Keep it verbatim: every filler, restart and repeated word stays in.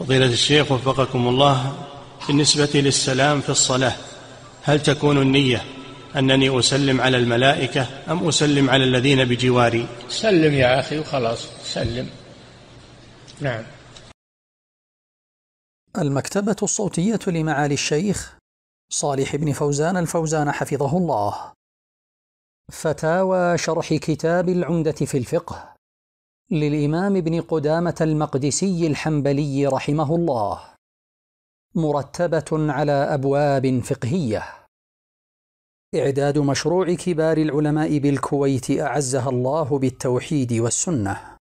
فضيلة الشيخ وفقكم الله، بالنسبة للسلام في الصلاة هل تكون النية أنني أسلم على الملائكة أم أسلم على الذين بجواري؟ سلم يا أخي وخلاص، سلم. نعم. المكتبة الصوتية لمعالي الشيخ صالح بن فوزان الفوزان حفظه الله. فتاوى شرح كتاب العمدة في الفقه للإمام ابن قدامة المقدسي الحنبلي رحمه الله، مرتبة على أبواب فقهية. إعداد مشروع كبار العلماء بالكويت أعزها الله بالتوحيد والسنة.